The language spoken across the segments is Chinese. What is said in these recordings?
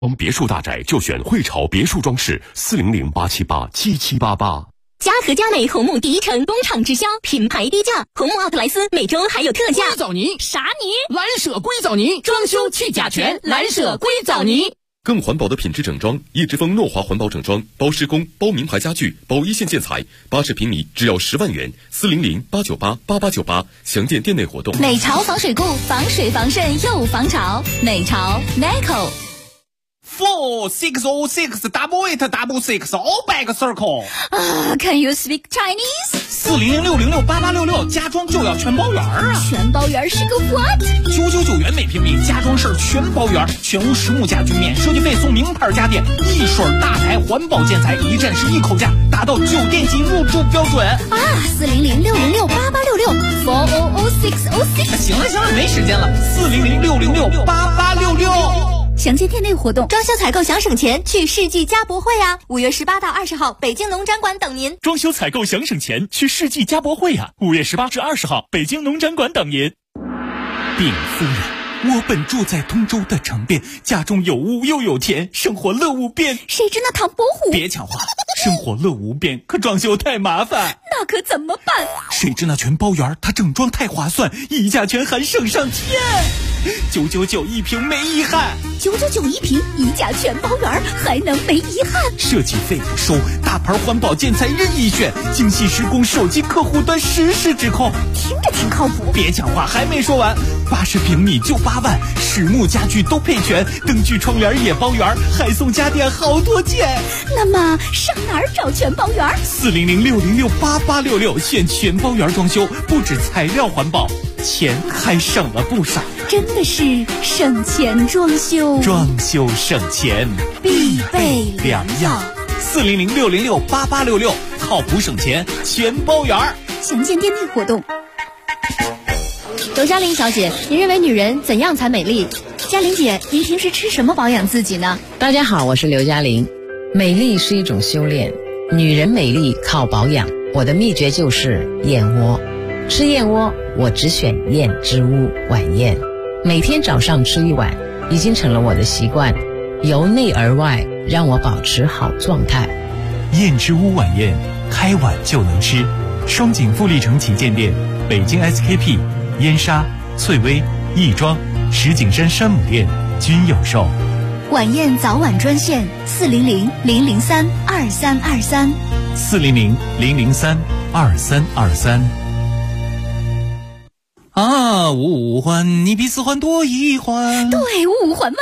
别墅大宅就选汇潮别墅装饰，400-878-7788。 嘉禾佳美红木第一城工厂直销，品牌低价，红木奥特莱斯每周还有特价。 硅藻泥啥泥？ 蓝舍硅藻泥，装修去甲醛，蓝舍硅藻泥。 更环保的品质整装，叶之峰诺华环保整装，包施工、包名牌家具、包一线建材，80平米只要10万元，400-898-8898，详见店内活动。 美潮防水固，防水防渗又防潮，美潮 460688866 all back circle。 Can you speak Chinese？ 400-606-8866，家装就要全包圆啊！ 全包圆是个 what ？999元每平米，家装事全包圆，全屋实木家居免设计费送名牌家电，一水大牌环保建材，一站式一口价，达到酒店级入住标准啊 ！400-606-8866，400-606。 行了，没时间了，400-606-8866。 详见店内活动，装修采购想省钱，去世纪家博会啊！5月18到20号，北京农展馆等您。 装修采购想省钱，去世纪家博会啊！5月18至20号，北京农展馆等您。禀夫人，我本住在通州的城边，家中有屋又有田，生活乐无边。 谁知那唐伯虎？ 别抢话，生活乐无边，可装修太麻烦。 那可怎么办？ 谁知那全包圆，它整装太划算，溢价全含省上天。999一平没遗憾 ，999一平，溢价全包圆，还能没遗憾？ 设计费不收，大牌环保建材任意选，精细施工，手机客户端实时指控， 听着挺靠谱。 别抢话，还没说完，80平米就8万，实木家具都配全，灯具窗帘也包圆，还送家电好多件。 那么上哪儿找全包圆 ？400-606-8866，选全包圆装修，不止材料环保，钱还省了不少。 真的是省钱装修， 装修省钱必备良药。 400-606-8866，靠谱省钱全包圆。 详见店内活动。 刘嘉玲小姐，您认为女人怎样才美丽？ 嘉玲姐，您平时吃什么保养自己呢？ 大家好，我是刘嘉玲。美丽是一种修炼，女人美丽靠保养。我的秘诀就是燕窝。吃燕窝，我只选燕之屋晚宴，每天早上吃一碗，已经成了我的习惯，由内而外让我保持好状态。 燕之屋晚宴，开碗就能吃。双井富力城旗舰店、北京 SKP、燕莎、翠微、亦庄、石景山山姆店均有售。 晚宴早晚专线400-003-2323 400-003-2323。五环你比4环多1环， 对，5环外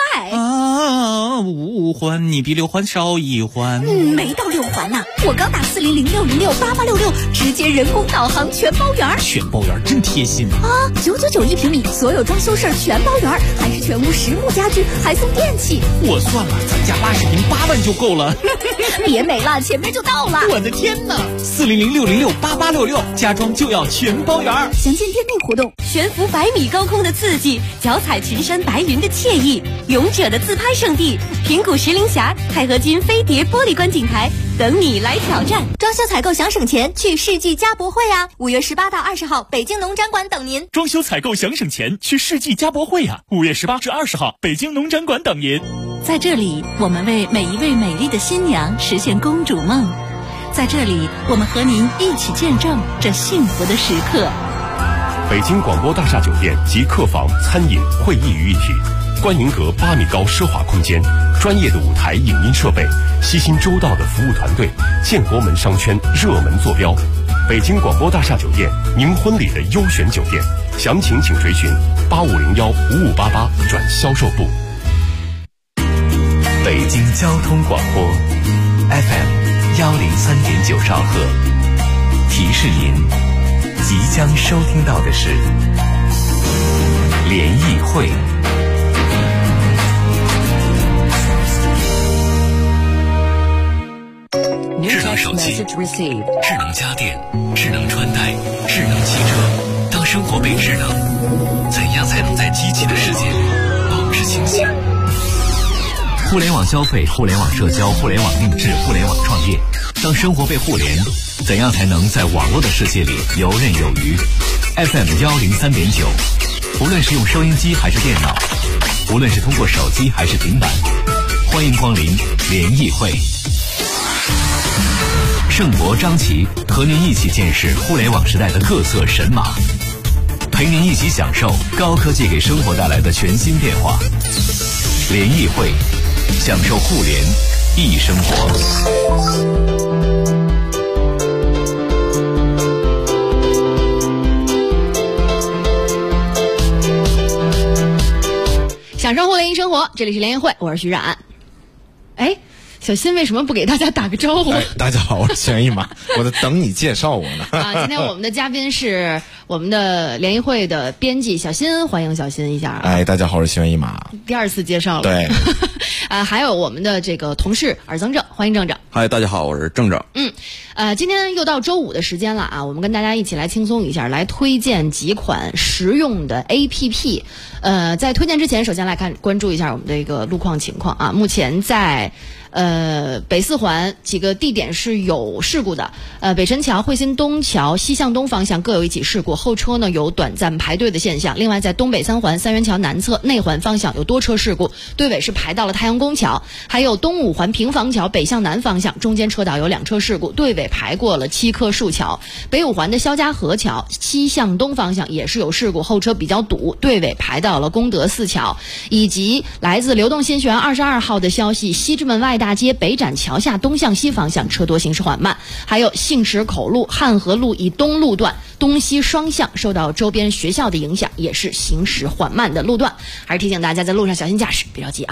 5环你比6环少1环。 没到6环呢，我刚打400-606-8866，直接人工导航全包圆。 全包圆真贴心 ！999一平米，所有装修事全包圆，还是全屋实木家居，还送电器。 我算了，咱家80平8万就够了。 别美了，前面就到了。 我的天哪！400-606-8866，家装就要全包圆。 详见店内活动。悬浮100米高空的刺激，脚踩群山白云的惬意，勇者的自拍圣地，平谷石林峡钛合金飞碟玻璃观景台，等你来挑战。装修采购想省钱，去世纪家博会啊！5月18到20号，北京农展馆等您。 装修采购想省钱，去世纪家博会啊！5月18至20号，北京农展馆等您。 在这里，我们为每一位美丽的新娘实现公主梦。在这里，我们和您一起见证这幸福的时刻。 北京广播大厦酒店集客房、餐饮、会议于一体，观云阁8米高奢华空间，专业的舞台影音设备，悉心周到的服务团队，建国门商圈热门坐标。北京广播大厦酒店，您婚礼的优选酒店，详情请垂询8501-5588转销售部。 北京交通广播 FM 103.9兆赫，提示您即将收听到的是联谊会。智能手机、智能家电、智能穿戴、智能汽车。当生活被智能，怎样才能在机器的世界里保持清醒？互联网消费、互联网社交、互联网定制、互联网创业。当生活被互联，怎样才能在网络的世界里游刃有余？ FM 103.9，无论是用收音机还是电脑，无论是通过手机还是平板， 欢迎光临联谊会。盛博、张琪和您一起见识互联网时代的各色神马，陪您一起享受高科技给生活带来的全新变化。联谊会，享受互联易生活。 享受互联易生活，这里是联谊会，我是徐冉。哎，小新为什么不给大家打个招呼？ 大家好，我是轩一马，我在等你介绍我呢。 今天我们的嘉宾是我们的联谊会的编辑小新，欢迎小新一下。 大家好，我是轩一马。 第二次介绍了。 对。 还有我们的这个同事尔增正，欢迎正正。 嗨，大家好，我是正正。 今天又到周五的时间了啊，我们跟大家一起来轻松一下，来推荐几款实用的 APP。在推荐之前，首先来关注一下我们的一个路况情况啊。目前在北四环几个地点是有事故的，北辰桥、汇鑫东桥西向东方向各有一起事故，后车呢有短暂排队的现象。另外在东北三环三元桥南侧内环方向有多车事故，队尾是排到了太阳宫桥，还有东五环平房桥北向南方向中间车道有2车事故，队尾排过了7棵树桥。北五环的肖家河桥西向东方向也是有事故，后车比较堵，队尾排到了功德寺桥。以及来自流动新学园22号的消息，西直门外大街北展桥下东向西方向车多行驶缓慢，还有杏石口路汉河路以东路段东西双向受到周边学校的影响，也是行驶缓慢的路段，还是提醒大家在路上小心驾驶，别着急啊。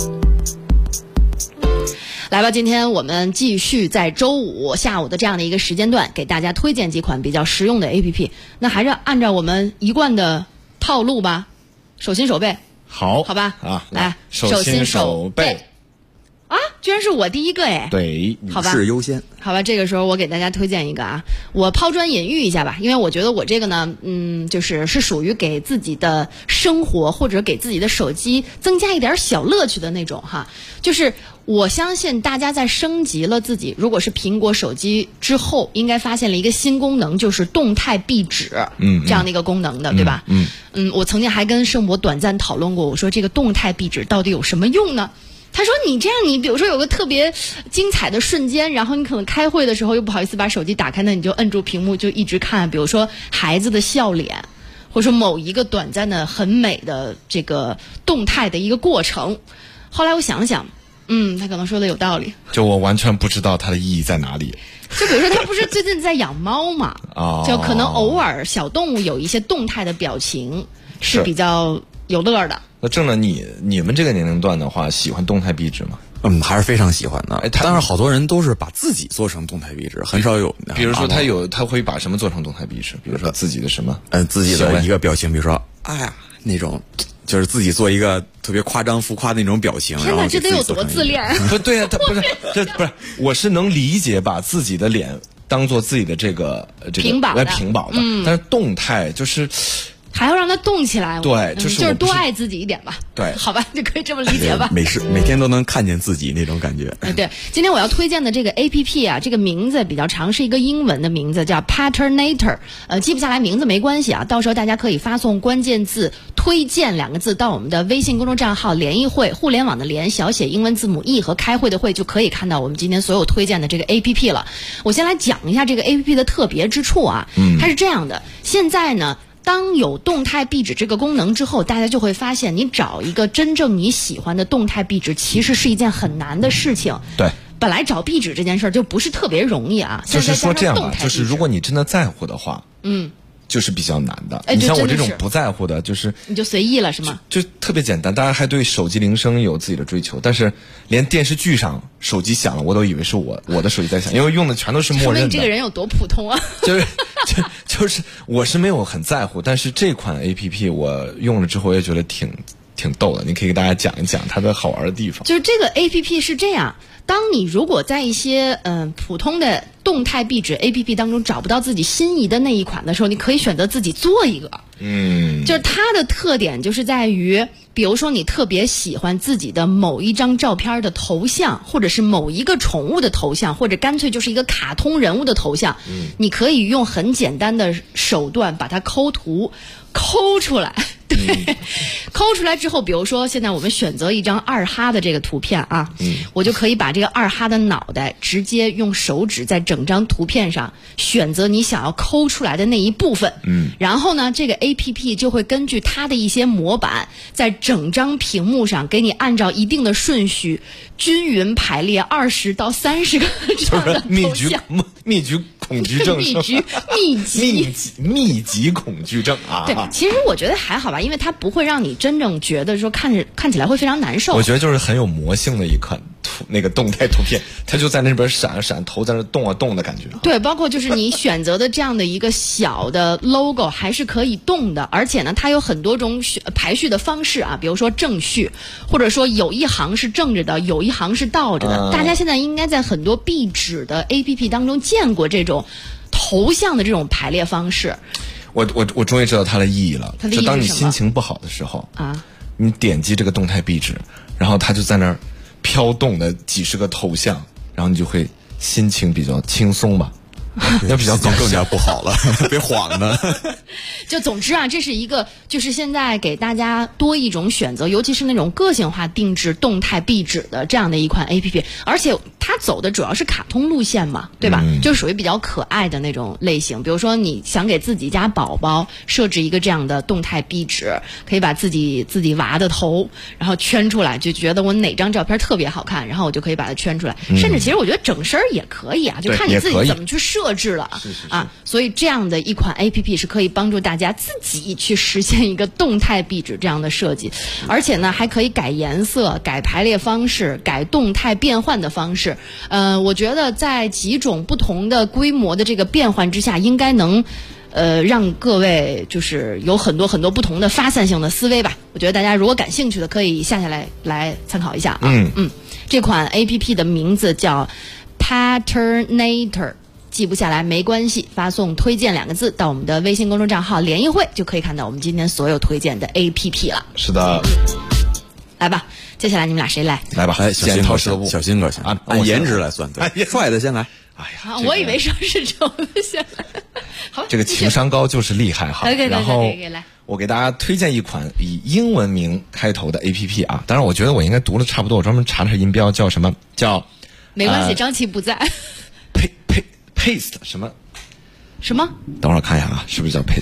来吧，今天我们继续在周五下午的这样的一个时间段，给大家推荐几款比较实用的 APP。那还是按照我们一贯的套路吧，手心手背。好吧啊，来手心手背。啊，居然是我第一个哎！ 对， 好吧， 女士优先。 好吧，这个时候我给大家推荐一个啊，我抛砖引玉一下吧，因为我觉得我这个呢，就是属于给自己的生活或者给自己的手机增加一点小乐趣的那种哈。就是我相信大家在升级了自己，如果是苹果手机之后，应该发现了一个新功能，就是动态壁纸，这样的一个功能的，对吧？我曾经还跟盛博短暂讨论过，我说这个动态壁纸到底有什么用呢？他说你这样，你比如说有个特别精彩的瞬间，然后你可能开会的时候又不好意思把手机打开，那你就摁住屏幕就一直看，比如说孩子的笑脸，或者说某一个短暂的很美的这个动态的一个过程。后来我想想，他可能说的有道理， 就我完全不知道它的意义在哪里。 就比如说他不是最近在养猫嘛，就可能偶尔小动物有一些动态的表情是比较有乐的。 那正了你们这个年龄段的话，喜欢动态壁纸吗？ 还是非常喜欢的。当然好多人都是把自己做成动态壁纸，很少有。 比如说他会把什么做成动态壁纸？比如说自己的什么？ 自己的一个表情，比如说哎呀那种，就是自己做一个特别夸张浮夸的那种表情。 天哪，这得有多自恋？ 对呀，他不是，我是能理解把自己的脸当做自己的这个屏保的， 但是动态就是。 还要让它动起来， 对， 就是多爱自己一点吧， 对， 好吧，就可以这么理解吧。 每天都能看见自己那种感觉。 对，今天我要推荐的这个 APP 啊，这个名字比较长，是一个英文的名字，叫 Patternator。记不下来名字没关系啊，到时候大家可以发送关键字“推荐”2个字到我们的微信公众账号“联谊会”，互联网的联，小写英文字母 E 和开会的会，就可以看到我们今天所有推荐的这个 APP 了。我先来讲一下这个 APP 的特别之处啊，它是这样的，现在呢。当有动态壁纸这个功能之后，大家就会发现，你找一个真正你喜欢的动态壁纸，其实是一件很难的事情。 对， 本来找壁纸这件事儿就不是特别容易啊。 就是说这样吧，就是如果你真的在乎的话，就是比较难的。你像我这种不在乎的，就是你就随意了是吗？ 就特别简单。大家还对手机铃声有自己的追求，但是连电视剧上手机响了，我都以为是我的手机在响，因为用的全都是默认的。 说明你这个人有多普通啊！ 就是我是没有很在乎，但是这款 APP 我用了之后也觉得挺逗的，你可以给大家讲一讲它的好玩的地方。 就是这个 APP 是这样，当你如果在一些普通的动态壁纸 APP 当中找不到自己心仪的那一款的时候，你可以选择自己做一个。就是它的特点就是在于，比如说你特别喜欢自己的某一张照片的头像，或者是某一个宠物的头像，或者干脆就是一个卡通人物的头像，你可以用很简单的手段把它抠图抠出来， 对，抠出来之后，比如说现在我们选择一张二哈的这个图片啊，我就可以把这个二哈的脑袋直接用手指在整张图片上选择你想要抠出来的那一部分，然后呢，这个 APP 就会根据它的一些模板，在整张屏幕上给你按照一定的顺序均匀排列20到30个这样的头像。 密集恐惧症，密集恐惧症啊！ 对，其实我觉得还好吧，因为它不会让你真正觉得说看起来会非常难受。 我觉得就是很有魔性的一款那个动态图片，它就在那边闪啊闪，头在那动啊动的感觉。 对，包括就是你选择的这样的一个小的 logo 还是可以动的，而且呢，它有很多种排序的方式啊，比如说正序，或者说有一行是正着的，有一行是倒着的。大家现在应该在很多壁纸的 APP 当中见过这种头像的这种排列方式。 我终于知道它的意义了。就当你心情不好的时候啊，你点击这个动态壁纸，然后它就在那儿飘动的几十个头像，然后你就会心情比较轻松吧。 要比较更加不好了，别晃呢。 就总之啊，这是一个就是现在给大家多一种选择，尤其是那种个性化定制动态壁纸的这样的一款 APP， 而且它走的主要是卡通路线嘛，对吧？就属于比较可爱的那种类型。比如说你想给自己家宝宝设置一个这样的动态壁纸，可以把自己娃的头然后圈出来，就觉得我哪张照片特别好看，然后我就可以把它圈出来。甚至其实我觉得整身也可以啊，就看你自己怎么去设置了啊。所以这样的一款 APP 是可以帮助大家自己去实现一个动态壁纸这样的设计，而且呢还可以改颜色、改排列方式、改动态变换的方式。我觉得在几种不同的规模的这个变换之下，应该能让各位就是有很多不同的发散性的思维吧。我觉得大家如果感兴趣的，可以下来参考一下啊。这款 APP 的名字叫 Patternator， 记不下来没关系，发送推荐2个字到我们的微信公众账号联谊会，就可以看到我们今天所有推荐的 APP 了。 是的， 来吧，接下来你们俩谁来？ 来吧， 剪刀石头布，小新哥先啊，按颜值来算，对，帅的先来。 哎呀，我以为说是丑的先来。好， 这个情商高就是厉害哈。然后我给大家推荐一款以英文名开头的 APP 啊，当然我觉得我应该读的差不多，我专门查了音标，叫什么？叫没关系，张琪不在。 Paste 什么？等会儿看一下啊，是不是叫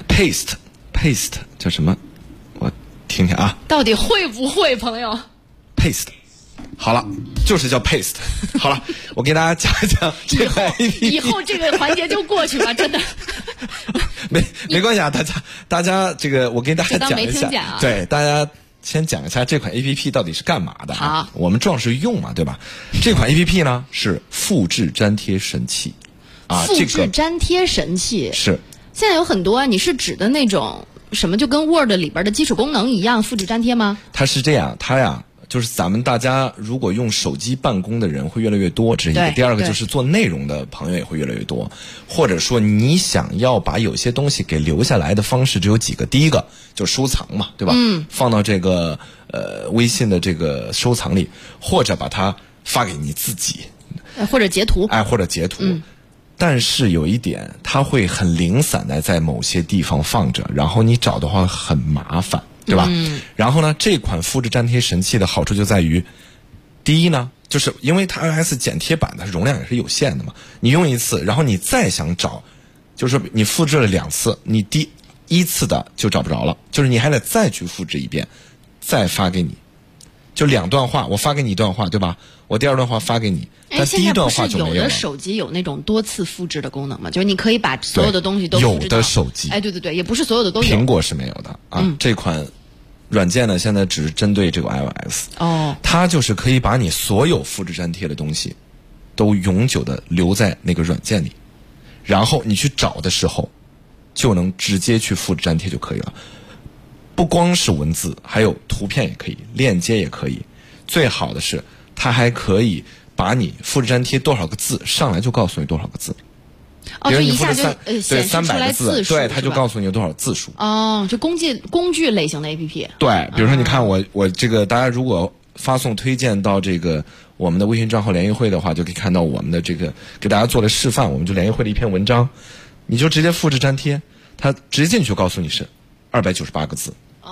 Paste 叫什么？我听听啊。 到底会不会，朋友 ？Paste， 好了，就是叫 Paste。好了，我给大家讲一讲这款 APP。 以后这个环节就过去了，真的。 没关系啊，大家这个我给大家讲一下，对，大家先讲一下这款 APP 到底是干嘛的啊？ 好， 我们重要是用嘛，对吧？这款 APP 呢是复制粘贴神器。 复制粘贴神器是现在有很多啊，你是指的那种什么就跟 Word 里边的基础功能一样复制粘贴吗？ 它是这样，它呀就是咱们大家如果用手机办公的人会越来越多，这是一个。第二个就是做内容的朋友也会越来越多，或者说你想要把有些东西给留下来的方式只有几个。第一个就收藏嘛，对吧？放到这个微信的这个收藏里，或者把它发给你自己， 或者截图， 或者截图。但是有一点，它会很零散的在某些地方放着，然后你找的话很麻烦，对吧？然后呢，这款复制粘贴神器的好处就在于，第一呢，就是因为它 iOS 剪贴板的容量也是有限的嘛，你用一次，然后你再想找，就是你复制了2次，你第1次的就找不着了，就是你还得再去复制一遍，再发给你。就2段话，我发给你1段话，对吧？我第2段话发给你，但第1段话就没有了。 有的手机有那种多次复制的功能嘛？就是你可以把所有的东西都复制到。 有的手机， 对，也不是所有的都有。 苹果是没有的啊。这款软件呢，现在只是针对这个 iOS。它就是可以把你所有复制粘贴的东西，都永久的留在那个软件里，然后你去找的时候，就能直接去复制粘贴就可以了。不光是文字，还有图片也可以，链接也可以。最好的是，它还可以把你复制粘贴多少个字，上来就告诉你多少个字。 就一下就显示出来字数，对，它就告诉你有多少字数。 就工具类型的 APP。 对，比如说你看我这个，大家如果发送推荐到这个我们的微信账号联谊会的话，就可以看到我们的这个给大家做的示范，我们就联谊会的一篇文章，你就直接复制粘贴，它直接进去就告诉你是298个字。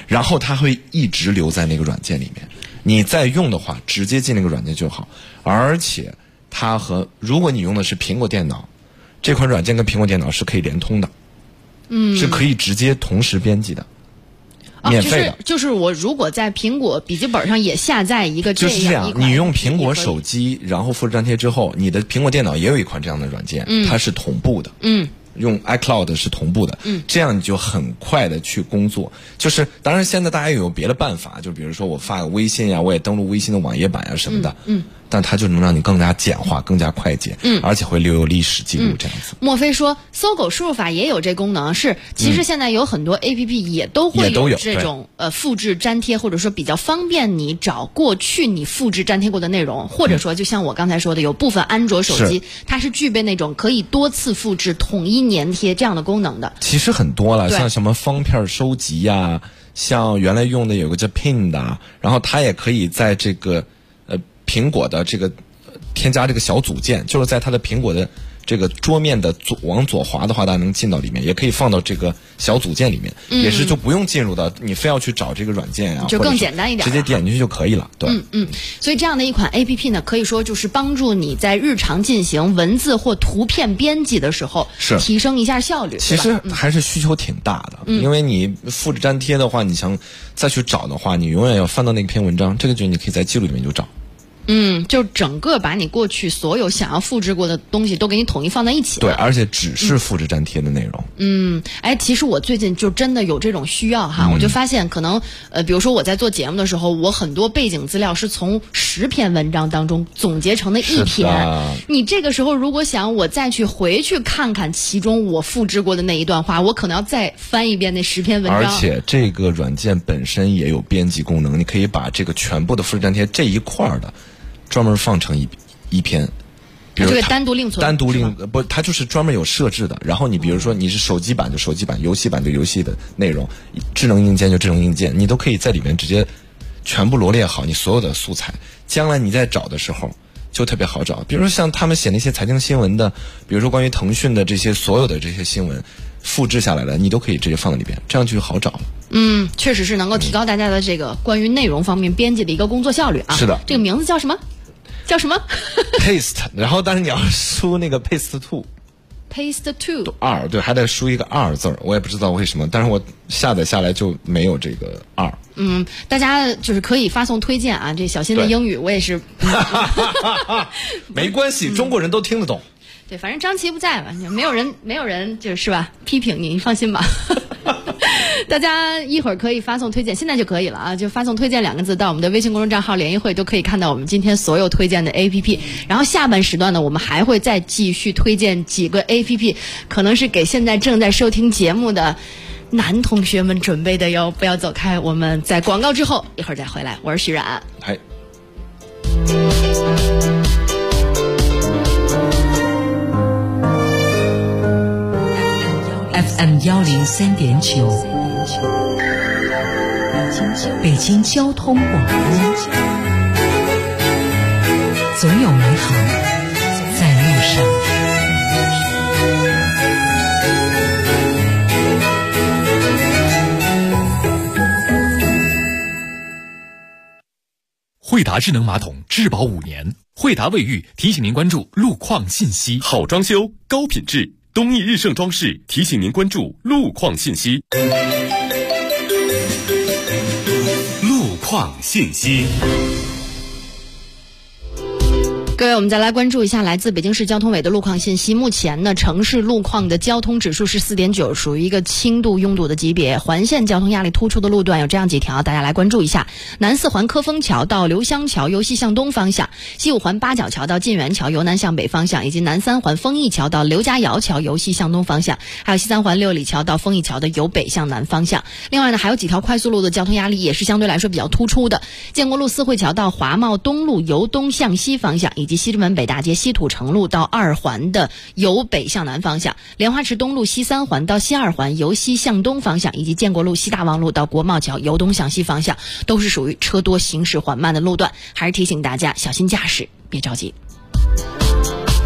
然后它会一直留在那个软件里面。你再用的话，直接进那个软件就好。而且它如果你用的是苹果电脑，这款软件跟苹果电脑是可以联通的，是可以直接同时编辑的。免费的， 就是我如果在苹果笔记本上也下载一个就是这样，你用苹果手机，然后复制粘贴之后，你的苹果电脑也有一款这样的软件，它是同步的，用 iCloud 是同步的，这样你就很快的去工作。就是当然现在大家有别的办法，就比如说我发个微信呀，我也登录微信的网页版呀什么的，但它就能让你更加简化、更加快捷，而且会留有历史记录这样子。 莫非说搜狗输入法也有这功能？是，其实现在有很多 APP 也都会有这种复制粘贴，或者说比较方便你找过去你复制粘贴过的内容，或者说就像我刚才说的，有部分安卓手机它是具备那种可以多次复制、统一粘贴这样的功能的。 其实很多了，像什么方片收集呀，像原来用的有个叫 Pin 的，然后它也可以在这个苹果的这个添加这个小组件，就是在它的苹果的这个桌面的往左滑的话，大家能进到里面，也可以放到这个小组件里面，也是就不用进入到你非要去找这个软件啊， 就更简单一点， 直接点进去就可以了。对， 所以这样的一款 APP 呢，可以说就是帮助你在日常进行文字或图片编辑的时候，提升一下效率。 其实还是需求挺大的，因为你复制粘贴的话，你想再去找的话，你永远要翻到那篇文章，这个就你可以在记录里面就找。 就整个把你过去所有想要复制过的东西都给你统一放在一起了。 对，而且只是复制粘贴的内容。 其实我最近就真的有这种需要哈，我就发现可能比如说我在做节目的时候，我很多背景资料是从10篇文章当中总结成的一篇。你这个时候如果想我再去回去看看其中我复制过的那一段话，我可能要再翻一遍那10篇文章。 而且这个软件本身也有编辑功能，你可以把这个全部的复制粘贴这一块的专门放成一篇，比如这个单独另存， 不，它就是专门有设置的。然后你比如说你是手机版就手机版，游戏版就游戏的内容，智能硬件就智能硬件，你都可以在里面直接全部罗列好你所有的素材。将来你在找的时候就特别好找。比如说像他们写那些财经新闻的，比如说关于腾讯的这些所有的这些新闻，复制下来了，你都可以直接放在里边，这样就好找了。 确实是能够提高大家的这个关于内容方面编辑的一个工作效率啊。 是的， 这个名字叫什么 ？Paste， 然后但是你要输那个 Paste to。Paste to 2，对，还得输一个2字，我也不知道为什么，但是我下载下来就没有这个2。 大家就是可以发送推荐啊，这小新的英语我也是。 没关系，中国人都听得懂。 对，反正张琪不在嘛，没有人就是吧批评你，你放心吧。大家一会儿可以发送推荐，现在就可以了啊！就发送推荐2个字到我们的微信公众账号联谊会，都可以看到我们今天所有推荐的 APP。然后下半时段呢，我们还会再继续推荐几个 APP， 可能是给现在正在收听节目的男同学们准备的哟。不要走开，我们在广告之后一会儿再回来。我是徐冉。 FM 103.9，北京交通广播，总有美好在路上。 惠达智能马桶质保5年，惠达卫浴提醒您关注路况信息。 好装修，高品质。东益日盛装饰提醒您关注路况信息。路况信息。 各位，我们再来关注一下来自北京市交通委的路况信息。目前呢，城市路况的交通指数是4.9，属于一个轻度拥堵的级别。环线交通压力突出的路段有这样几条，大家来关注一下：南4环科丰桥到刘湘桥由西向东方向，西5环八角桥到晋源桥由南向北方向，以及南3环丰益桥到刘家窑桥由西向东方向，还有西3环六里桥到丰益桥的由北向南方向。另外呢，还有几条快速路的交通压力也是相对来说比较突出的：建国路四惠桥到华贸东路由东向西方向，以及西直门北大街西土城路到2环的由北向南方向，莲花池东路西3环到西2环由西向东方向，以及建国路西大望路到国贸桥由东向西方向，都是属于车多行驶缓慢的路段，还是提醒大家小心驾驶，别着急。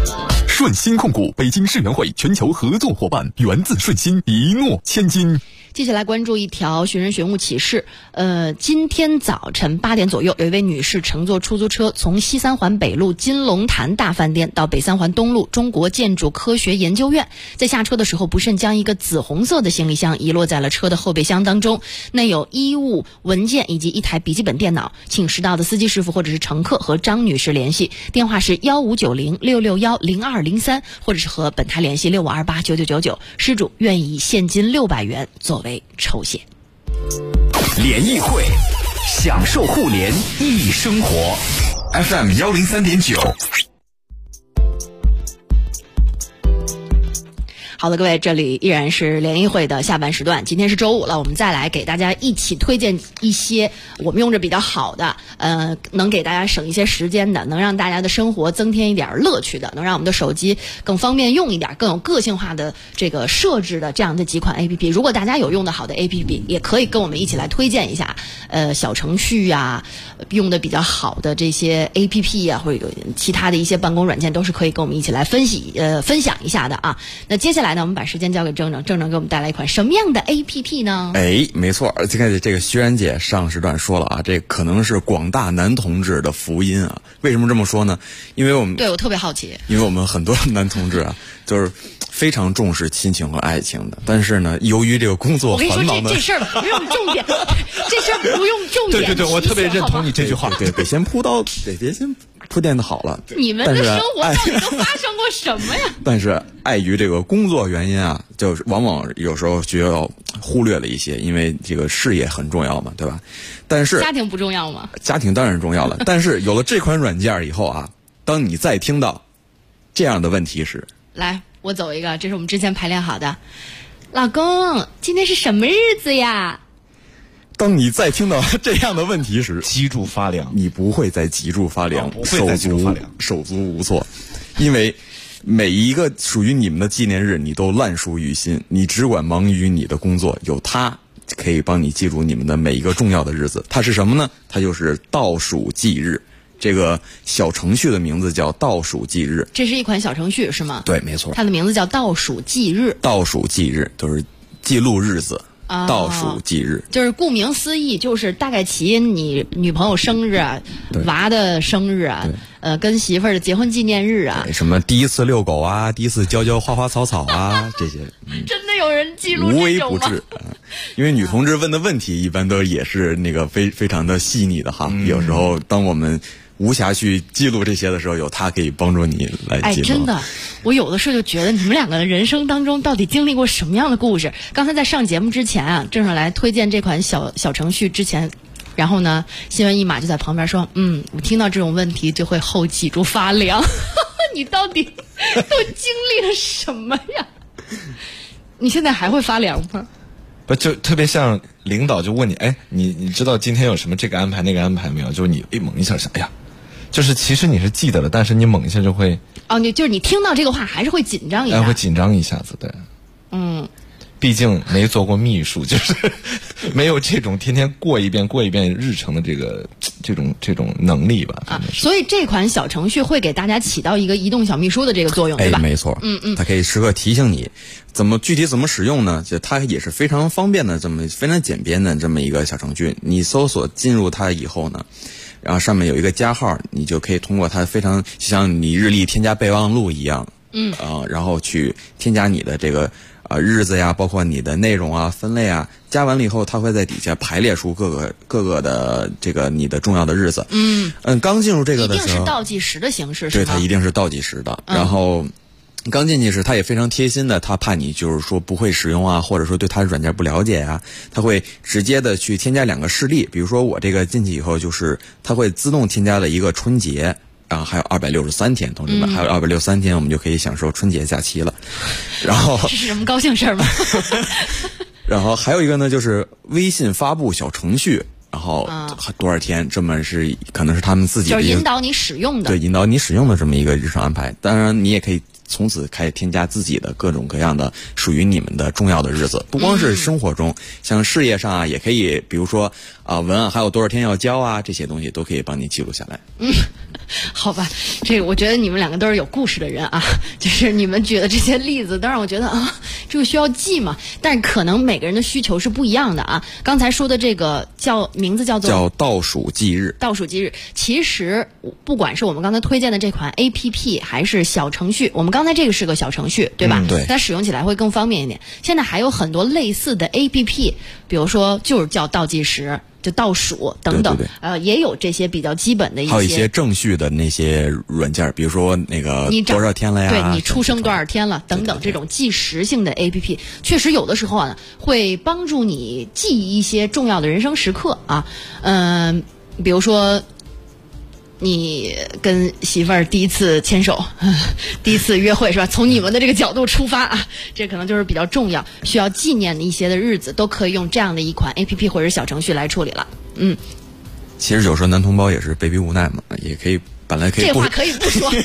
顺鑫控股北京世园会全球合作伙伴，源自顺鑫，一诺千金。 接下来关注一条寻人寻物启事。今天早晨8点左右，有一位女士乘坐出租车从西三环北路金龙潭大饭店到北三环东路中国建筑科学研究院，在下车的时候不慎将一个紫红色的行李箱遗落在了车的后备箱当中，内有衣物、文件以及一台笔记本电脑。请识到的司机师傅或者是乘客和张女士联系，电话是1590-661-0203，或者是和本台联系6528-9999，失主愿以现金600元作为酬谢。 联谊会，享受互联易生活。FM 103.9。 好的，各位，这里依然是联谊会的下半时段。今天是周五了，我们再来给大家一起推荐一些我们用着比较好的，能给大家省一些时间的，能让大家的生活增添一点乐趣的，能让我们的手机更方便用一点，更有个性化的这个设置的这样的几款 APP。如果大家有用的好的 APP， 也可以跟我们一起来推荐一下。小程序啊，用的比较好的这些 APP 啊，或者有其他的一些办公软件，都是可以跟我们一起来分享一下的啊。那接下来呢，我们把时间交给郑郑给我们带来一款什么样的 APP 呢？ 没错，这个薛然姐上时段说了啊，这可能是广大男同志的福音啊。为什么这么说呢？因为我特别好奇，因为我们很多男同志啊，就是非常重视亲情和爱情的，但是呢，由于这个工作繁忙的，我跟你说这事儿不用重点，这事儿不用重点。 对，我特别认同你这句话。 对，得先铺垫的好了。 你们的生活到底都发生过什么呀？ 但是碍于这个工作原因啊，就是往往有时候就要忽略了一些，因为这个事业很重要嘛，对吧？但是家庭不重要吗？ 家庭当然重要了，但是有了这款软件以后啊，当你再听到这样的问题时， 来，我走一个，这是我们之前排练好的。老公，今天是什么日子呀？ 当你再听到这样的问题时， 脊柱发凉。 你不会再脊柱发凉，手足无措，因为每一个属于你们的纪念日，你都烂熟于心，你只管忙于你的工作，有它可以帮你记住你们的每一个重要的日子。它是什么呢？它就是倒数计日。这个小程序的名字叫倒数计日。这是一款小程序是吗？对，没错。它的名字叫倒数计日。倒数计日就是记录日子。倒数计日就是顾名思义，就是大概其你女朋友生日啊，娃的生日啊，跟媳妇儿的结婚纪念日啊，什么第一次遛狗啊，第一次浇花花草草啊，这些真的有人记录这种吗？无微不至，因为女同志问的问题一般都也是那个非常的细腻的哈。有时候当我们无暇去记录这些的时候，有它可以帮助你来记录。真的，我有的时候就觉得你们两个的人生当中到底经历过什么样的故事？刚才在上节目之前啊，正上来推荐这款小程序之前，然后呢，新闻一马就在旁边说：“我听到这种问题就会后脊柱发凉。”你到底都经历了什么呀？你现在还会发凉吗？ 不就特别像领导就问你，你知道今天有什么这个安排那个安排没有？就是你猛一下想，哎呀。就是其实你是记得了，但是你猛一下就会你听到这个话还是会紧张一下，会紧张一下子，对，毕竟没做过秘书，就是没有这种天天过一遍日程的这种能力吧。 所以这款小程序会给大家起到一个移动小秘书的这个作用，对吧？没错，它可以时刻提醒你具体怎么使用呢？就它也是非常方便的，非常简便的这么一个小程序。你搜索进入它以后呢，然后上面有一个加号，你就可以通过它非常像你日历添加备忘录一样，然后去添加你的这个日子呀，包括你的内容啊、分类啊，加完了以后，它会在底下排列出各个的这个你的重要的日子。刚进入这个的时候，一定是倒计时的形式，是吧？对，它一定是倒计时的。然后刚进去时，它也非常贴心的，它怕你就是说不会使用啊，或者说对它软件不了解啊，它会直接的去添加2个事例。比如说我这个进去以后，就是它会自动添加了一个春节。然后还有263天，同志们，还有263天，我们就可以享受春节假期了。然后这是什么高兴事儿吗？然后还有一个呢，就是微信发布小程序，然后多少天，这么是可能是他们自己的就是引导你使用的，对，引导你使用的这么一个日程安排。当然，你也可以从此开始添加自己的各种各样的属于你们的重要的日子，不光是生活中，像事业上啊，也可以，比如说文案还有多少天要交啊，这些东西都可以帮你记录下来。好吧，这个我觉得你们两个都是有故事的人啊，就是你们举的这些例子都让我觉得这个需要记吗？但是可能每个人的需求是不一样的啊。刚才说的这个名字叫做倒数计日。 倒数计日，其实不管是我们刚才推荐的这款 APP 还是小程序，我们刚才这个是个小程序，对吧？ 对， 它使用起来会更方便一点。现在还有很多类似的 APP， 比如说就是叫倒计时。就倒数等等， 对， 也有这些比较基本的一些， 还有一些正序的那些软件，比如说那个多少天了呀？ 对，你出生多少天了等等，这种计时性的 APP， 确实有的时候啊会帮助你记一些重要的人生时刻啊，比如说。你跟媳妇儿第一次牵手，第一次约会是吧？从你们的这个角度出发啊，这可能就是比较重要、需要纪念的一些的日子，都可以用这样的一款 APP 或者小程序来处理了。 其实有时候男同胞也是被逼无奈嘛，也可以本来可以这话可以不说。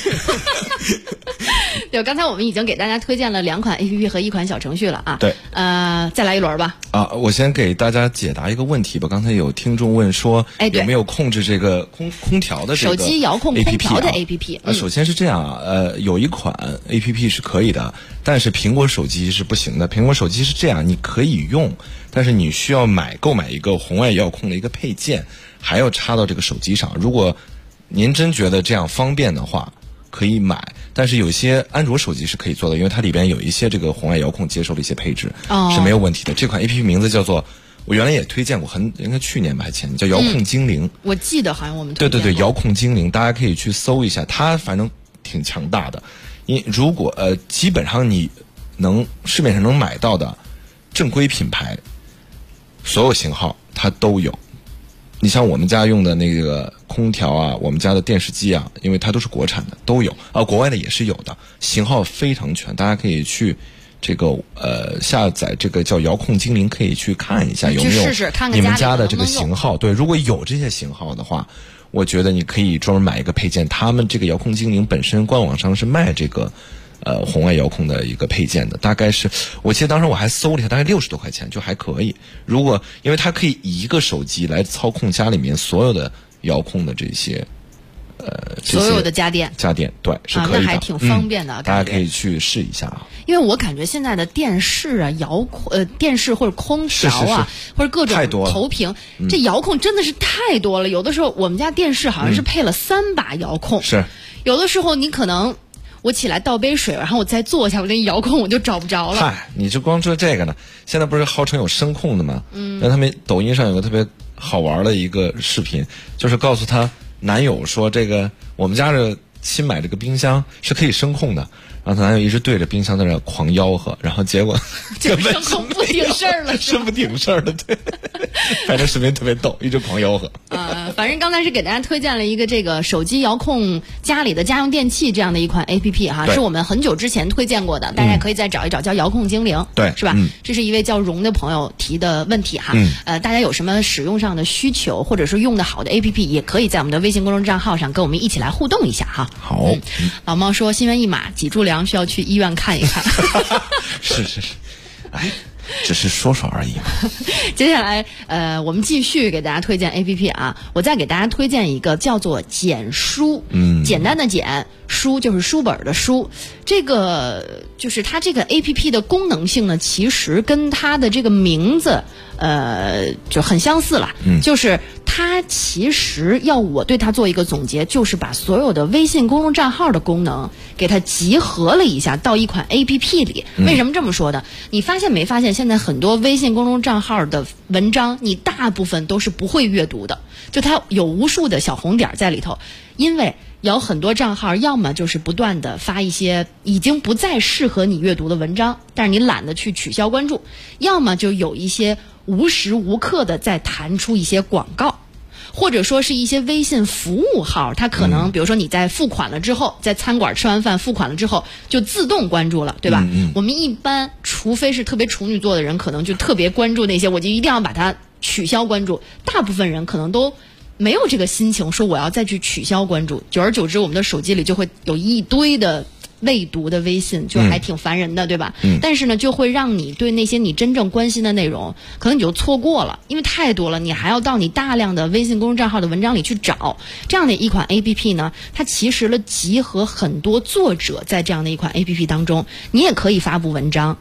对，刚才我们已经给大家推荐了2款 APP 和1款小程序了啊。 对， 再来一轮吧。 我先给大家解答一个问题吧。刚才有听众问说，有没有控制这个空调的这个手机遥控空调的 APP？ 首先是这样有一款 APP 是可以的，但是苹果手机是不行的。苹果手机是这样，你可以用，但是你需要购买一个红外遥控的一个配件，还要插到这个手机上。如果您真觉得这样方便的话，可以买，但是有些安卓手机是可以做的，因为它里边有一些这个红外遥控接收的一些配置，是没有问题的。这款 APP 名字叫做，我原来也推荐过，应该去年吧还前年，叫遥控精灵。我记得好像我们推荐过。 对，遥控精灵，大家可以去搜一下，它反正挺强大的。如果基本上你市面上能买到的正规品牌，所有型号它都有。你像我们家用的那个空调啊，我们家的电视机啊，因为它都是国产的，都有国外的也是有的，型号非常全，大家可以去这个下载这个叫遥控精灵，可以去看一下有没有你们家的这个型号。对，如果有这些型号的话，我觉得你可以专门买一个配件。他们这个遥控精灵本身官网上是卖这个红外遥控的一个配件的，大概是我记得当时我还搜了一下，大概60多块钱就还可以。因为它可以以一个手机来操控家里面所有的遥控的这些所有的家电对是可以的， 那还挺方便的， 大家可以去试一下啊。 因为我感觉现在的电视啊、电视或者空调啊，或者各种投屏，这遥控真的是太多了。有的时候我们家电视好像是配了3把遥控， 是有的时候你可能。我起来倒杯水，然后我再坐下，我这遥控我就找不着了。 嗨，你就光说这个呢？现在不是号称有声控的吗？那他们抖音上有个特别好玩的一个视频，就是告诉她男友说，这个我们家这新买这个冰箱是可以声控的，然后她男友一直对着冰箱在那狂吆喝，然后结果就声控不顶事儿了， 是不顶事儿的，对。反正视频特别逗，一直狂吆喝。 反正刚才是给大家推荐了一个这个手机遥控家里的家用电器这样的一款 APP 哈，是我们很久之前推荐过的，大家可以再找一找，叫遥控精灵， 对， 是吧？这是一位叫荣的朋友提的问题哈。大家有什么使用上的需求，或者是用的好的 APP， 也可以在我们的微信公众账号上跟我们一起来互动一下哈。 好， 老猫说心猿意马，脊柱梁需要去医院看一看。 是，哎。只是说说而已嘛。 接下来我们继续给大家推荐 APP 啊，我再给大家推荐一个叫做简书，简单的简，书就是书本的书。这个就是它这个 APP 的功能性呢，其实跟它的这个名字就很相似了，就是它其实要我对它做一个总结，就是把所有的微信公众账号的功能给它集合了一下到一款 APP 里。为什么这么说呢？你发现没发现现在很多微信公众账号的文章，你大部分都是不会阅读的，就它有无数的小红点在里头，因为有很多账号要么就是不断的发一些已经不再适合你阅读的文章，但是你懒得去取消关注，要么就有一些无时无刻的在弹出一些广告，或者说是一些微信服务号，它可能比如说你在付款了之后，在餐馆吃完饭付款了之后就自动关注了，对吧？我们一般除非是特别处女座的人，可能就特别关注那些，我就一定要把它取消关注。大部分人可能都没有这个心情说我要再去取消关注，久而久之我们的手机里就会有一堆的未读的微信，就还挺烦人的，对吧？但是呢，就会让你对那些你真正关心的内容，可能你就错过了，因为太多了，你还要到你大量的微信公众账号的文章里去找。这样的一款 APP 呢，它其实集合很多作者在这样的一款 APP 当中，你也可以发布文章。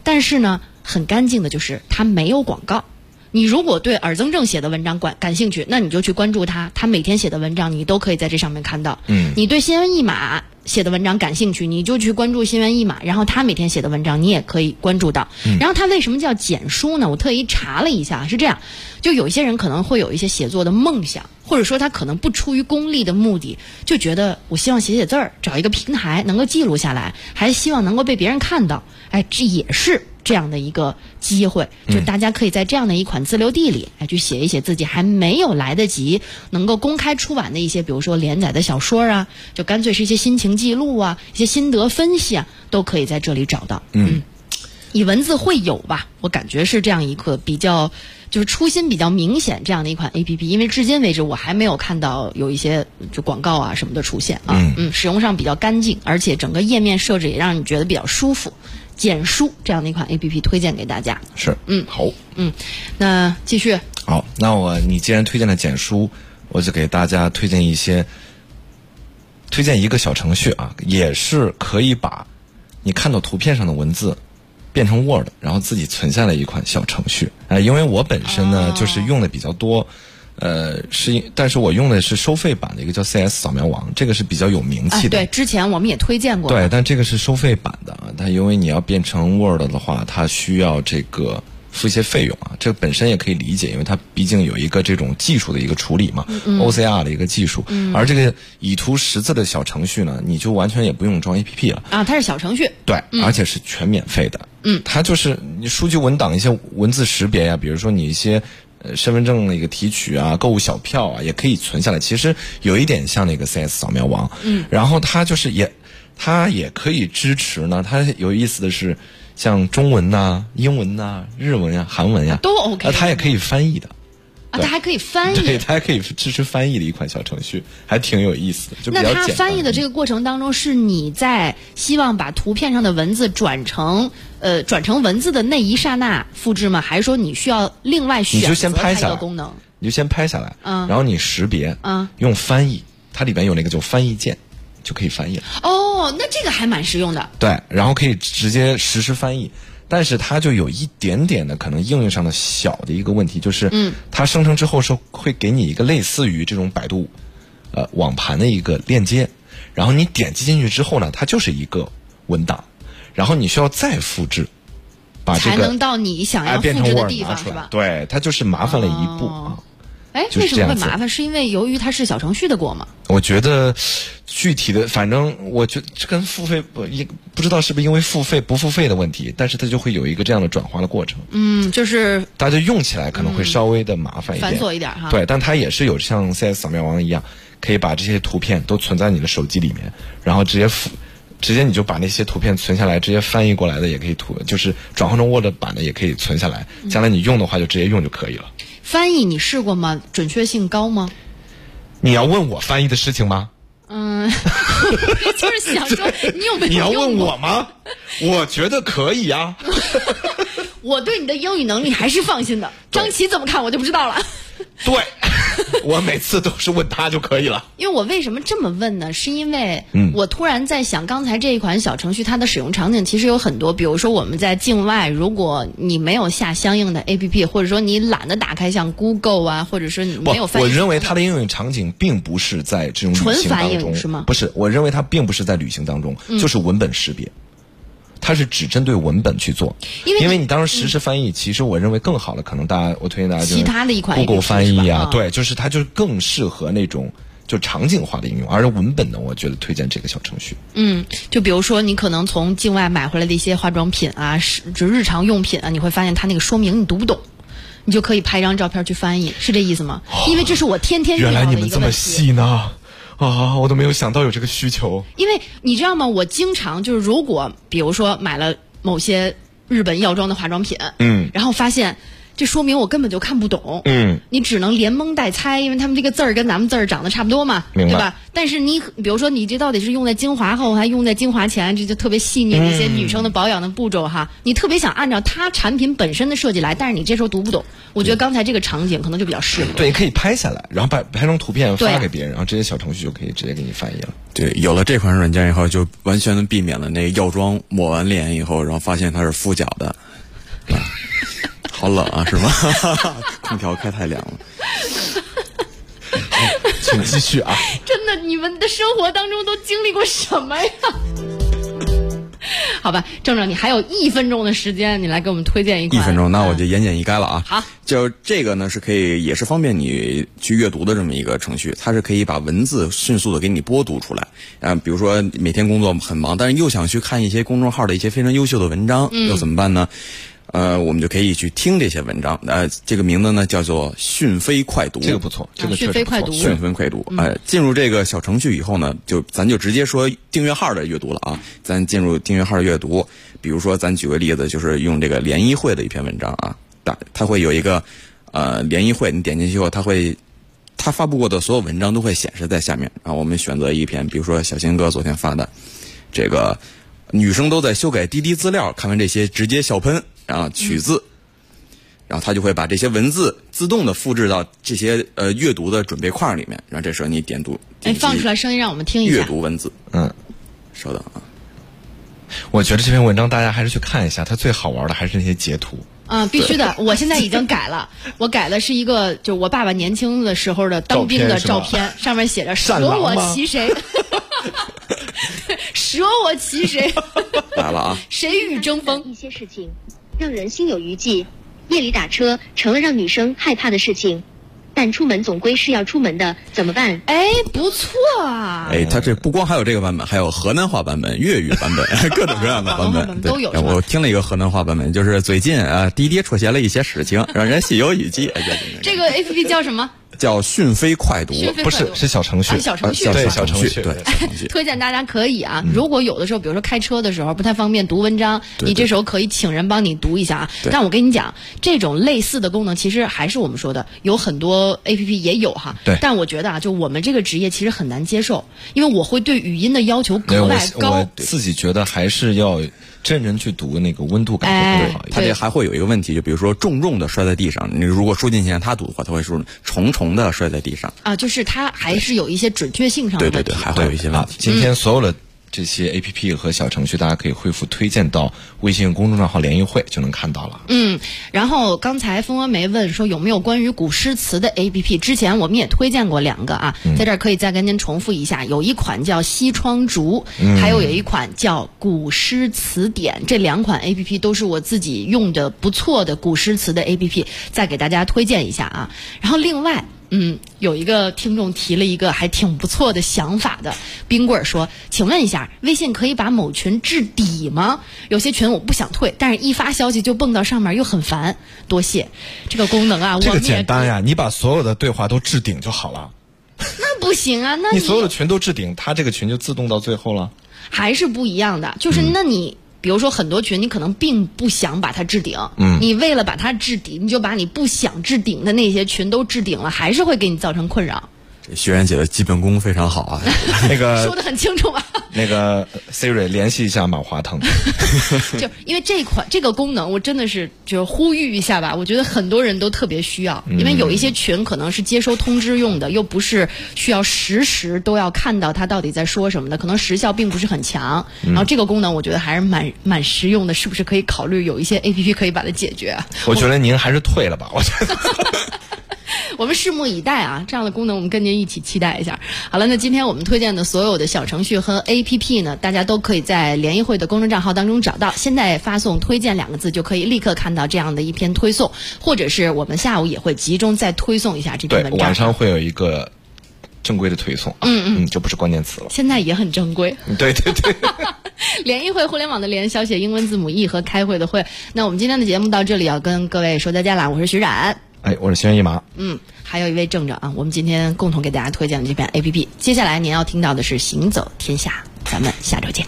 但是呢，很干净的就是它没有广告。你如果对尔增正写的文章感兴趣，那你就去关注他每天写的文章，你都可以在这上面看到。你对新闻一马写的文章感兴趣，你就去关注新闻一马，然后他每天写的文章你也可以关注到。然后他为什么叫简书呢？我特意查了一下，是这样，就有一些人可能会有一些写作的梦想，或者说他可能不出于功利的目的，就觉得我希望写字儿，找一个平台能够记录下来，还希望能够被别人看到。这也是这样的一个机会，就大家可以在这样的一款自留地里去写一写自己还没有来得及能够公开出版的一些，比如说连载的小说啊，就干脆是一些心情记录啊，一些心得分析啊，都可以在这里找到。以文字会友吧，我感觉是这样一个比较就是初心比较明显这样的一款 APP， 因为至今为止我还没有看到有一些就广告啊什么的出现啊。使用上比较干净，而且整个页面设置也让你觉得比较舒服。简书这样的一款 APP 推荐给大家。 是，好， 那继续。 好，那你既然推荐了简书，我就给大家推荐一个小程序啊，也是可以把你看到图片上的文字变成 Word， 然后自己存下来一款小程序。因为我本身呢就是用的比较多。但是我用的是收费版的一个叫 CS 扫描王，这个是比较有名气的。 对，之前我们也推荐过。 对，但这个是收费版的，但因为你要变成 Word 的话，它需要这个付一些费用啊。这个本身也可以理解，因为它毕竟有一个这种技术的一个处理嘛，OCR 的一个技术。而这个以图识字的小程序呢，你就完全也不用装 APP 了啊，它是小程序。 对，而且是全免费的。它就是你数据文档一些文字识别呀，比如说你一些。身份证的一个提取啊，购物小票啊，也可以存下来。其实有一点像那个 CS 扫描王，然后它就是它也可以支持呢。它有意思的是，像中文呐、英文呐、日文呀、韩文呀， 都 OK。 它也可以翻译的。 它还可以翻译， 对，它还可以支持翻译的一款小程序，还挺有意思的，就比较简单。 那它翻译的这个过程当中，是你在希望把图片上的文字转成文字的那一刹那复制吗？还是说你需要另外选择它一个功能？ 你就先拍下来，然后你识别，用翻译，它里边有那个叫翻译键，就可以翻译了。 哦，那这个还蛮实用的。 对，然后可以直接实时翻译。但是它就有一点点的可能应用上的小的一个问题，就是它生成之后是会给你一个类似于这种百度网盘的一个链接，然后你点击进去之后呢，它就是一个文档，然后你需要再复制，把这个才能到你想要复制的地方，是吧？ 对，它就是麻烦了一步啊。 为什么会麻烦？是因为由于它是小程序的过吗？ 我觉得具体的，反正我觉得这跟付费不知道是不是因为付费不付费的问题，但是它就会有一个这样的转化的过程。 就是大家用起来可能会稍微的麻烦一点， 繁琐一点哈。 对，但它也是有像 CS 扫描王一样，可以把这些图片都存在你的手机里面，然后直接你就把那些图片存下来，直接翻译过来的也可以就是转换成 Word 版的也可以存下来，将来你用的话就直接用就可以了。 翻译你试过吗？准确性高吗？ 你要问我翻译的事情吗？ 就是想说你有没有用过？ 你要问我吗？我觉得可以啊。 我对你的英语能力还是放心的。张琪怎么看我就不知道了。 对，我每次都是问他就可以了。 因为我为什么这么问呢？是因为我突然在想，刚才这一款小程序它的使用场景其实有很多，比如说我们在境外，如果你没有下相应的 APP， 或者说你懒得打开像 Google 啊，或者说你没有翻译， 我认为它的应用场景并不是在这种旅行当中， 纯翻译是吗？ 不是，我认为它并不是在旅行当中，就是文本识别。它是只针对文本去做，因为你当时实时翻译，其实我认为更好了。可能我推荐大家其他的一款 Google 翻译啊，对，就是它就是更适合那种就场景化的应用。而文本呢，我觉得推荐这个小程序。 就比如说你可能从境外买回来的一些化妆品啊，就日常用品啊，你会发现它那个说明你读不懂，你就可以拍一张照片去翻译，是这意思吗？因为这是我天天遇到的一个问题。 原来你们这么细呢。我都没有想到有这个需求。 因为你知道吗？我经常就是，如果比如说买了某些日本药妆的化妆品，然后发现这说明我根本就看不懂。你只能连蒙带猜，因为他们这个字儿跟咱们字儿长得差不多嘛，对吧？但是你比如说你这到底是用在精华后还用在精华前，这就特别细腻的一些女生的保养的步骤哈。你特别想按照它产品本身的设计来，但是你这时候读不懂，我觉得刚才这个场景可能就比较适合。 对，你可以拍下来，然后拍成图片发给别人，然后这些小程序就可以直接给你翻译了。 对，有了这款软件以后，就完全的避免了那个药妆抹完脸以后，然后发现它是敷脚的。好冷啊，是吗？空调开太凉了。 请继续啊！ 真的，你们的生活当中都经历过什么呀？好吧，郑郑，你还有1分钟的时间，你来给我们推荐一款。 1分钟，那我就言简意赅了啊。 好， 就这个呢是可以，也是方便你去阅读的这么一个程序，它是可以把文字迅速的给你播读出来。比如说每天工作很忙，但是又想去看一些公众号的一些非常优秀的文章，又怎么办呢？我们就可以去听这些文章。这个名字呢叫做讯飞快读， 这个不错，这个讯飞快读， 讯飞快读。进入这个小程序以后呢，咱就直接说订阅号的阅读了啊。咱进入订阅号的阅读，比如说咱举个例子，就是用这个联谊会的一篇文章啊，它会有一个联谊会，你点进去以后，它发布过的所有文章都会显示在下面。然后我们选择一篇，比如说小新哥昨天发的这个女生都在修改滴滴资料，看完这些直接笑喷。然后取字，然后它就会把这些文字自动的复制到这些阅读的准备框里面。然后这时候你点读， 放出来声音让我们听一下。 阅读文字，稍等啊。 我觉得这篇文章大家还是去看一下，它最好玩的还是那些截图。 必须的，我现在已经改了，我改的是一个就我爸爸年轻的时候的当兵的照片，上面写着舍我其谁。舍我其谁？ 来了啊！ 谁与争锋？ 一些事情让人心有余悸。夜里打车成了让女生害怕的事情，但出门总归是要出门的，怎么办？ 不错啊！ 它这不光还有这个版本，还有河南话版本、粤语版本，各种各样的版本都有。 我听了一个河南话版本，就是最近滴滴出现了一些事情，让人心有余悸。 这个 APP 叫什么？ 叫讯飞快读， 不是小程序， 小程序， 对小程序，对。 推荐大家可以啊，如果有的时候，比如说开车的时候不太方便读文章，你这时候可以请人帮你读一下啊。但我跟你讲，这种类似的功能，其实还是我们说的，有很多 APP 也有哈。 对。 但我觉得啊，就我们这个职业其实很难接受，因为我会对语音的要求格外高。 我自己觉得还是要真人去读，那个温度感会更好一点。 它这还会有一个问题，就比如说重的摔在地上，你如果说进去让他读的话，他会说重的摔在地上。 就是它还是有一些准确性上的问题。 对，还会有一些问题。 今天所有的这些 APP 和小程序，大家可以恢复推荐到微信公众账号联谊会就能看到了。 然后刚才风峨眉问说有没有关于古诗词的 APP， 之前我们也推荐过2个啊，在这儿可以再跟您重复一下，有一款叫西窗竹，还有一款叫古诗词典，这2款 APP 都是我自己用的不错的古诗词的 APP， 再给大家推荐一下啊。然后另外有一个听众提了一个还挺不错的想法的，冰棍儿说，请问一下，微信可以把某群置底吗？有些群我不想退，但是一发消息就蹦到上面又很烦，多谢。这个功能啊， 这个简单呀，你把所有的对话都置顶就好了。 那不行啊，那你所有的群都置顶，它这个群就自动到最后了。 还是不一样的，就是那你比如说很多群你可能并不想把它置顶，你为了把它置顶，你就把你不想置顶的那些群都置顶了，还是会给你造成困扰。 这学员姐的基本功非常好啊， 那个说得很清楚吧？ 那个 Siri 联系一下马化腾。 就因为这个功能，我真的是就呼吁一下吧，我觉得很多人都特别需要，因为有一些群可能是接收通知用的，又不是需要实时都要看到他到底在说什么的，可能时效并不是很强。然后这个功能我觉得还是蛮实用的，是不是可以考虑有一些 APP 可以把它解决啊？ 我觉得您还是退了吧，我觉得。 我们拭目以待啊！这样的功能我们跟您一起期待一下。好了，那今天我们推荐的所有的小程序和 APP 呢，大家都可以在联谊会的公众账号当中找到。现在发送推荐2个字就可以立刻看到这样的一篇推送，或者是我们下午也会集中再推送一下这篇文章。 对，晚上会有一个正规的推送。这不是关键词了。 现在也很正规。 对。 联谊会互联网的联，小写英文字母 E 和开会的会。那我们今天的节目到这里要跟各位说再见了，我是徐冉。 我是轩一马。 还有一位郑啊，我们今天共同给大家推荐的这篇 APP。接下来您要听到的是行走天下，咱们下周见。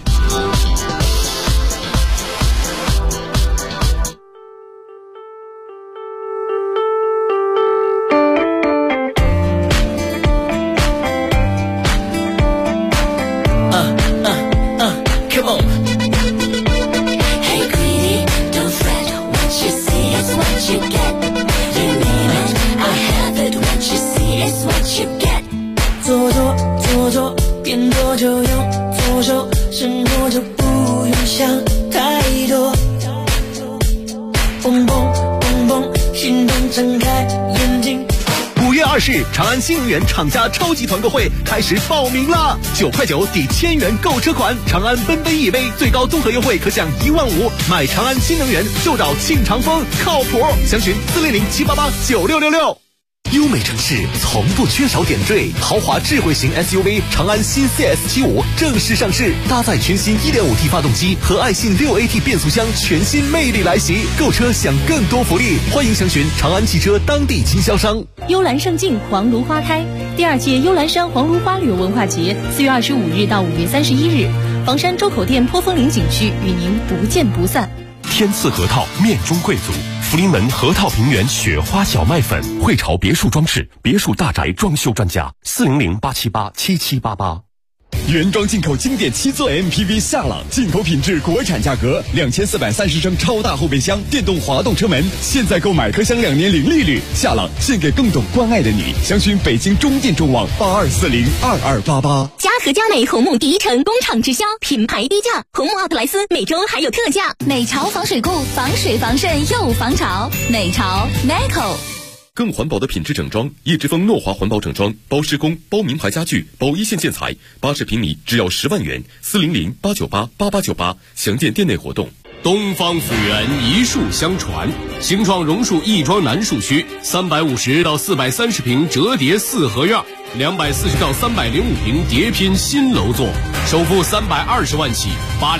就用左手，生活就不用想太多。蹦蹦蹦蹦，心动睁开眼睛。 5月20日，长安新能源厂家超级团购会开始报名了，9块9抵1000元购车款，长安奔奔 EV 最高综合优惠可享15000，买长安新能源就找庆长风，靠谱。详询400-788-9666。优美城市从不缺少点缀，豪华智慧型 SUV 长安新 CS75 正式上市，搭载全新 1.5T 发动机和爱信 6AT 变速箱，全新魅力来袭。购车享更多福利，欢迎详询长安汽车当地经销商。 幽兰胜境，黄芦花开。第2届幽兰山黄芦花旅游文化节4月25日到5月31日，房山周口店坡峰岭景区与您不见不散。 天赐核桃面中贵族，福临门核桃平原雪花小麦粉，汇潮别墅装饰别墅大宅装修专家，400-878-7788。 原装进口经典7座 MPV 夏朗，进口品质，国产价格，2430升超大后备箱，电动滑动车门，现在购买可享2年零利率。夏朗献给更懂关爱的你，详询北京中电中网82402288。 嘉禾佳美红木第一城工厂直销，品牌低价，红木奥特莱斯每周还有特价。美潮防水固，防水防渗又防潮，美潮 Meco。 更环保的品质整装，叶之峰诺华环保整装，包施工，包名牌家具，包一线建材，80平米只要10万元，400-898-8898，详见店内活动。 东方府源一树相传，兴创榕树亦庄南树区350到430平折叠4合院，240到305平叠拼新楼座，首付320万起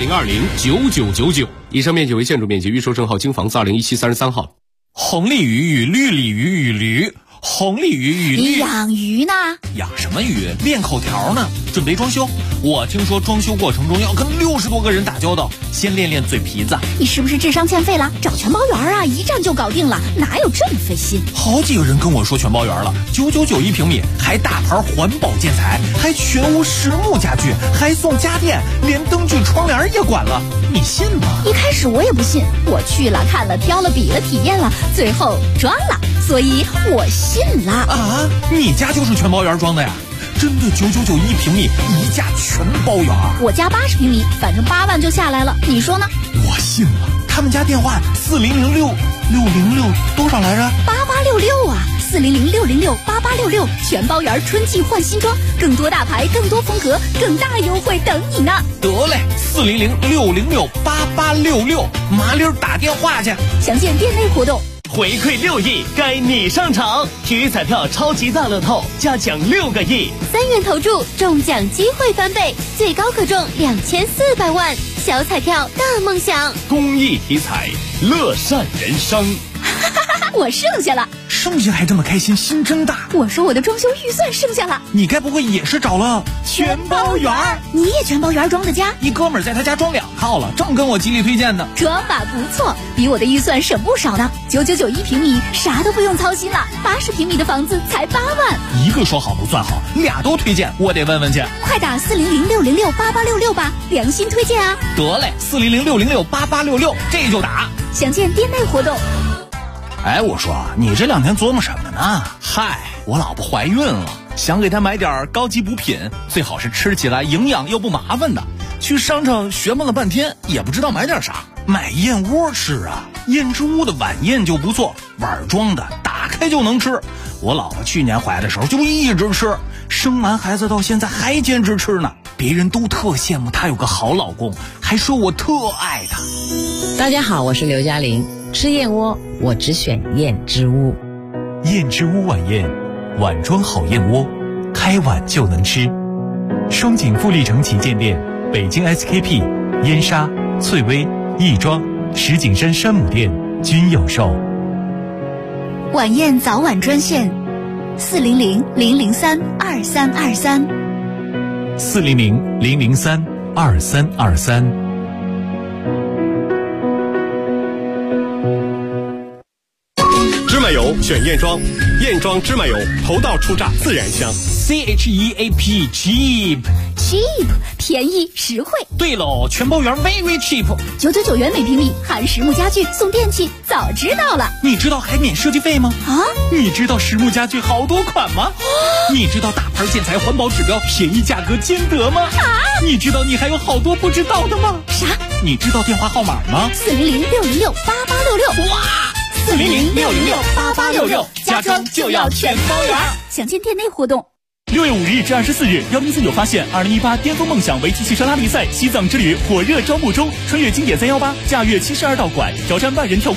，80209999。以上面积为建筑面积，预售证号京房4201733号。 红鲤鱼与绿鲤鱼与驴，红鲤鱼与绿。 你养鱼呢？ 养什么鱼？练口条呢。准备装修，我听说装修过程中要跟60多个人打交道，先练练嘴皮子。 你是不是智商欠费了？找全包园啊，一站就搞定了，哪有这么费心？ 好几个人跟我说全包园了，999一平米，还大牌环保建材，还全屋实木家具，还送家电，连灯具窗帘也管了，你信吗？ 一开始我也不信，我去了看了挑了比了体验了，最后装了，所以我信了。 啊，你家就是全包园装的呀？真的999一平米，一价全包园。 我家80平米，反正8万就下来了，你说呢？ 我信了。他们家电话4006666多少来着 ？8866啊，400668866，全包园春季换新装，更多大牌，更多风格，更大优惠等你呢。 得嘞，400668866，麻溜打电话去。 详见店内活动。 回馈6亿，该你上场！体育彩票超级大乐透，加奖6个亿 ，3元投注，中奖机会翻倍，最高可中2400万。小彩票大梦想， 公益体彩，乐善人生。 我剩下了， 剩下还这么开心，心真大。 我说我的装修预算剩下了， 你该不会也是找了全包园？你也全包园装的家？ 一哥们儿在他家装2套了，正跟我极力推荐呢。 装法不错，比我的预算省不少呢。999一平米，啥都不用操心了，80平米的房子才8万。 一个说好不算好，俩都推荐，我得问问去。 快打400668866吧，良心推荐啊！ 得嘞，400668866，这就打。 详见店内活动。 哎，我说你这2天琢磨什么呢？嗨，我老婆怀孕了，想给她买点高级补品，最好是吃起来营养又不麻烦的。去商场学问了半天，也不知道买点啥，买燕窝吃啊。燕之屋的晚宴就不错，碗装的，打开就能吃。我老婆去年怀的时候就一直吃，生完孩子到现在还坚持吃呢。别人都特羡慕她有个好老公，还说我特爱她。 大家好，我是刘嘉玲。吃燕窝，我只选燕之屋。 燕之屋晚宴，碗装好燕窝，开碗就能吃。双井富力城旗舰店、北京 SKP、燕莎、翠微、亦庄、石景山山姆店均有售。 晚宴早晚专线：400-003-2323。 400-003-2323。 芝美麻油选燕庄，燕庄芝麻油头道初榨自然香。 CHEAP cheap cheap 便宜实惠。 对喽，全包圆 very cheap， 999元每平米，含实木家具送电器，早知道了。 你知道还免设计费吗？ 啊？ 你知道实木家具好多款吗？你知道大牌建材环保指标便宜价格兼得吗？ 啊？ 你知道你还有好多不知道的吗？ 啥？ 你知道电话号码吗 ？400-606-8866。 哇！400-606-8866，家装就要全包圆。 详见店内活动。 6月5日至24日，辽宁4.9发现2018巅峰梦想围棋汽车拉力赛西藏之旅火热招募中，穿越经典318，驾驭72道馆，挑战万人跳。